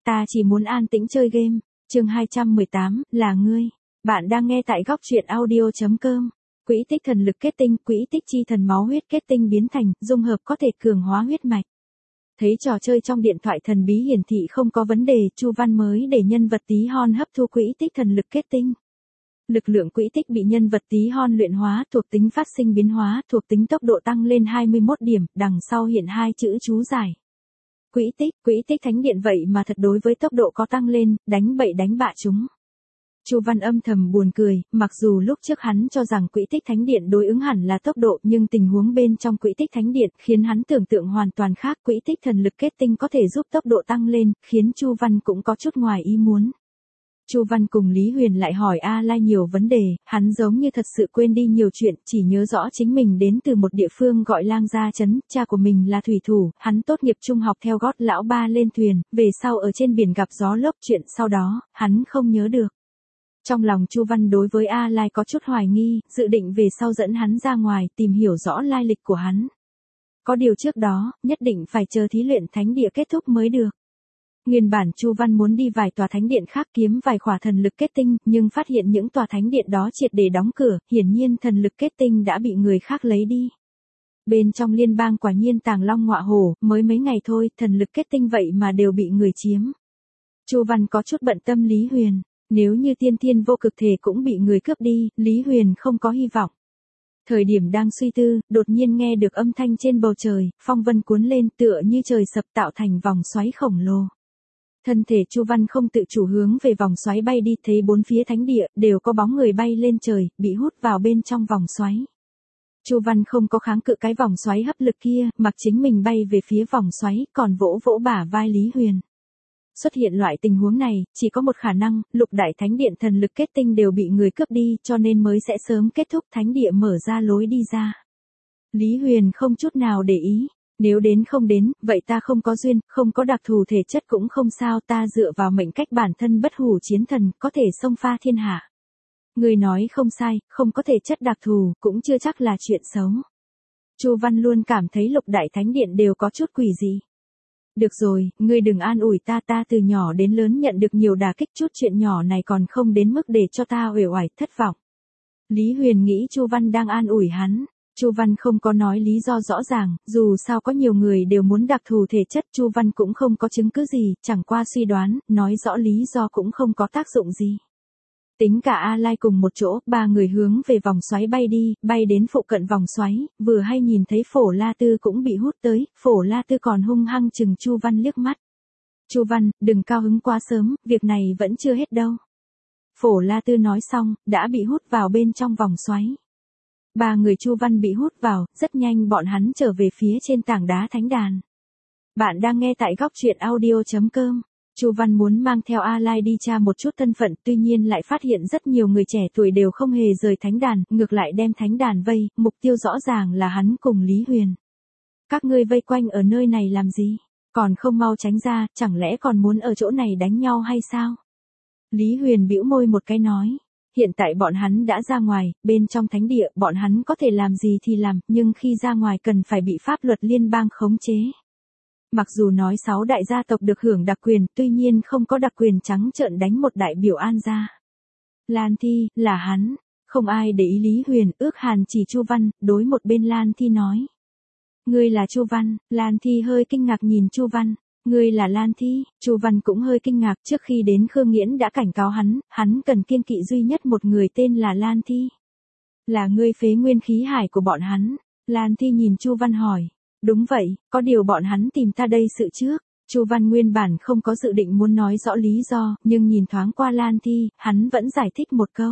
ta chỉ muốn an tĩnh chơi game. Chương 218, là ngươi. Bạn đang nghe tại góc truyện audio.com. Quỹ tích thần lực kết tinh, quỹ tích chi thần máu huyết kết tinh biến thành, dung hợp có thể cường hóa huyết mạch. Thấy trò chơi trong điện thoại thần bí hiển thị không có vấn đề, Chu Văn mới để nhân vật tí hon hấp thu quỹ tích thần lực kết tinh. Lực lượng quỹ tích bị nhân vật tí hon luyện hóa, thuộc tính phát sinh biến hóa, thuộc tính tốc độ tăng lên 21 điểm, đằng sau hiện hai chữ chú giải. Quỹ tích thánh điện vậy mà thật đối với tốc độ có tăng lên, đánh bậy đánh bạ chúng. Chu Văn âm thầm buồn cười, mặc dù lúc trước hắn cho rằng quỹ tích thánh điện đối ứng hẳn là tốc độ, nhưng tình huống bên trong quỹ tích thánh điện khiến hắn tưởng tượng hoàn toàn khác. Quỹ tích thần lực kết tinh có thể giúp tốc độ tăng lên, khiến Chu Văn cũng có chút ngoài ý muốn. Chu Văn cùng Lý Huyền lại hỏi A Lai nhiều vấn đề, hắn giống như thật sự quên đi nhiều chuyện, chỉ nhớ rõ chính mình đến từ một địa phương gọi Lang Gia Trấn, cha của mình là thủy thủ, hắn tốt nghiệp trung học theo gót lão ba lên thuyền, về sau ở trên biển gặp gió lốc, chuyện sau đó, hắn không nhớ được. Trong lòng Chu Văn đối với A Lai có chút hoài nghi, dự định về sau dẫn hắn ra ngoài, tìm hiểu rõ lai lịch của hắn. Có điều trước đó, nhất định phải chờ thí luyện thánh địa kết thúc mới được. Nguyên bản Chu Văn muốn đi vài tòa thánh điện khác kiếm vài khỏa thần lực kết tinh, nhưng phát hiện những tòa thánh điện đó triệt để đóng cửa, hiển nhiên thần lực kết tinh đã bị người khác lấy đi. Bên trong liên bang quả nhiên tàng long ngọa hổ, mới mấy ngày thôi, thần lực kết tinh vậy mà đều bị người chiếm. Chu Văn có chút bận tâm Lý Huyền, nếu như tiên thiên vô cực thể cũng bị người cướp đi, Lý Huyền không có hy vọng. Thời điểm đang suy tư, đột nhiên nghe được âm thanh trên bầu trời, phong vân cuốn lên tựa như trời sập tạo thành vòng xoáy khổng lồ. Thân thể Chu Văn không tự chủ hướng về vòng xoáy bay đi, thấy bốn phía thánh địa đều có bóng người bay lên trời, bị hút vào bên trong vòng xoáy. Chu Văn không có kháng cự cái vòng xoáy hấp lực kia, mặc chính mình bay về phía vòng xoáy, còn vỗ vỗ bả vai Lý Huyền. Xuất hiện loại tình huống này, chỉ có một khả năng, lục đại thánh điện thần lực kết tinh đều bị người cướp đi, cho nên mới sẽ sớm kết thúc, thánh địa mở ra lối đi ra. Lý Huyền không chút nào để ý. Nếu đến không đến, vậy ta không có duyên, không có đặc thù thể chất cũng không sao, ta dựa vào mệnh cách bản thân bất hủ chiến thần, có thể xông pha thiên hạ. Người nói không sai, không có thể chất đặc thù, cũng chưa chắc là chuyện xấu. Chu Văn luôn cảm thấy lục đại thánh điện đều có chút quỷ dị. Được rồi, ngươi đừng an ủi ta, ta từ nhỏ đến lớn nhận được nhiều đả kích, chút chuyện nhỏ này còn không đến mức để cho ta uể oải, thất vọng. Lý Huyền nghĩ Chu Văn đang an ủi hắn. Chu Văn không có nói lý do rõ ràng, dù sao có nhiều người đều muốn đặc thù thể chất, Chu Văn cũng không có chứng cứ gì, chẳng qua suy đoán, nói rõ lý do cũng không có tác dụng gì. Tính cả A Lai cùng một chỗ, ba người hướng về vòng xoáy bay đi, bay đến phụ cận vòng xoáy, vừa hay nhìn thấy Phổ La Tư cũng bị hút tới, Phổ La Tư còn hung hăng chừng Chu Văn liếc mắt. Chu Văn, đừng cao hứng quá sớm, việc này vẫn chưa hết đâu. Phổ La Tư nói xong, đã bị hút vào bên trong vòng xoáy. Ba người Chu Văn bị hút vào, rất nhanh bọn hắn trở về phía trên tảng đá thánh đàn. Bạn đang nghe tại góc truyện audio.com. Chu Văn muốn mang theo A Lai đi tra một chút thân phận, tuy nhiên lại phát hiện rất nhiều người trẻ tuổi đều không hề rời thánh đàn, ngược lại đem thánh đàn vây, mục tiêu rõ ràng là hắn cùng Lý Huyền. Các ngươi vây quanh ở nơi này làm gì? Còn không mau tránh ra, chẳng lẽ còn muốn ở chỗ này đánh nhau hay sao? Lý Huyền bĩu môi một cái nói. Hiện tại bọn hắn đã ra ngoài, bên trong thánh địa, bọn hắn có thể làm gì thì làm, nhưng khi ra ngoài cần phải bị pháp luật liên bang khống chế. Mặc dù nói 6 đại gia tộc được hưởng đặc quyền, tuy nhiên không có đặc quyền trắng trợn đánh một đại biểu An gia. Lan Thi, là hắn, không ai để ý Lý Huyền, ước hàn chỉ Chu Văn, đối một bên Lan Thi nói. Ngươi là Chu Văn, Lan Thi hơi kinh ngạc nhìn Chu Văn. Ngươi là Lan Thi, Chu Văn cũng hơi kinh ngạc, trước khi đến Khương Nghiễn đã cảnh cáo hắn cần kiêng kỵ duy nhất một người tên là Lan Thi. Là ngươi phế nguyên khí hải của bọn hắn. Lan Thi nhìn Chu Văn hỏi. Đúng vậy, có điều bọn hắn tìm ta đây sự trước. Chu Văn nguyên bản không có dự định muốn nói rõ lý do, nhưng nhìn thoáng qua Lan Thi, hắn vẫn giải thích một câu.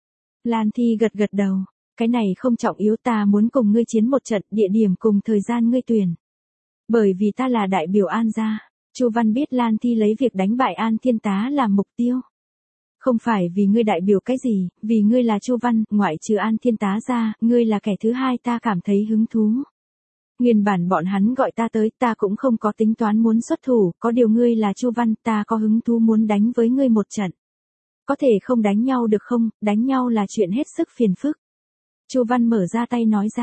Lan Thi gật gật đầu. Cái này không trọng yếu, ta muốn cùng ngươi chiến một trận, địa điểm cùng thời gian ngươi tuyển. Bởi vì ta là đại biểu An gia. Chu Văn biết Lan Thi lấy việc đánh bại An Thiên Tá làm mục tiêu. Không phải vì ngươi đại biểu cái gì, vì ngươi là Chu Văn, ngoại trừ An Thiên Tá ra, ngươi là kẻ thứ hai ta cảm thấy hứng thú. Nguyên bản bọn hắn gọi ta tới, ta cũng không có tính toán muốn xuất thủ, có điều ngươi là Chu Văn, ta có hứng thú muốn đánh với ngươi một trận. Có thể không đánh nhau được không, đánh nhau là chuyện hết sức phiền phức. Chu Văn mở ra tay nói ra.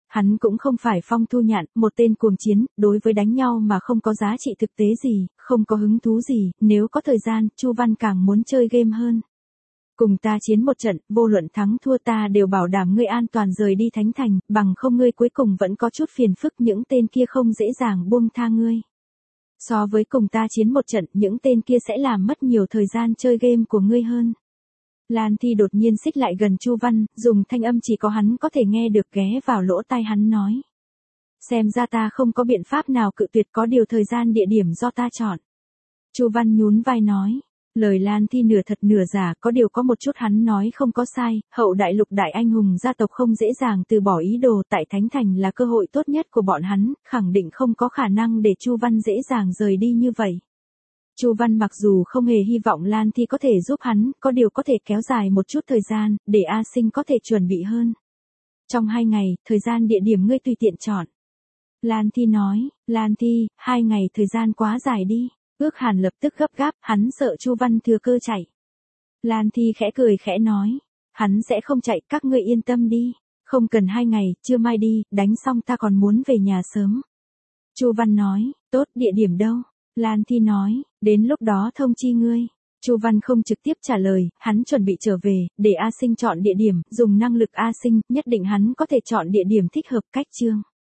Hắn cũng không phải Phong Thu Nhạn, một tên cuồng chiến, đối với đánh nhau mà không có giá trị thực tế gì, không có hứng thú gì, nếu có thời gian, Chu Văn càng muốn chơi game hơn. Cùng ta chiến một trận, vô luận thắng thua ta đều bảo đảm ngươi an toàn rời đi Thánh Thành, bằng không ngươi cuối cùng vẫn có chút phiền phức, những tên kia không dễ dàng buông tha ngươi. So với cùng ta chiến một trận, những tên kia sẽ làm mất nhiều thời gian chơi game của ngươi hơn. Lan Thi đột nhiên xích lại gần Chu Văn, dùng thanh âm chỉ có hắn có thể nghe được ghé vào lỗ tai hắn nói. Xem ra ta không có biện pháp nào cự tuyệt, có điều thời gian địa điểm do ta chọn. Chu Văn nhún vai nói. Lời Lan Thi nửa thật nửa giả, có điều có một chút hắn nói không có sai, hậu đại lục đại anh hùng gia tộc không dễ dàng từ bỏ ý đồ, tại Thánh Thành là cơ hội tốt nhất của bọn hắn, khẳng định không có khả năng để Chu Văn dễ dàng rời đi như vậy. Chu Văn mặc dù không hề hy vọng Lan Thi có thể giúp hắn, có điều có thể kéo dài một chút thời gian, để A Sinh có thể chuẩn bị hơn. Trong 2 ngày, thời gian địa điểm ngươi tùy tiện chọn. Lan Thi nói, Lan Thi, 2 ngày thời gian quá dài đi. Ước Hàn lập tức gấp gáp, hắn sợ Chu Văn thừa cơ chạy. Lan Thi khẽ cười khẽ nói, hắn sẽ không chạy, các ngươi yên tâm đi, không cần 2 ngày, trưa mai đi, đánh xong ta còn muốn về nhà sớm. Chu Văn nói, tốt, địa điểm đâu? Lan Thi nói, đến lúc đó thông chi ngươi. Chu Văn không trực tiếp trả lời, hắn chuẩn bị trở về, để A Sinh chọn địa điểm, dùng năng lực A Sinh, nhất định hắn có thể chọn địa điểm thích hợp. Cách chương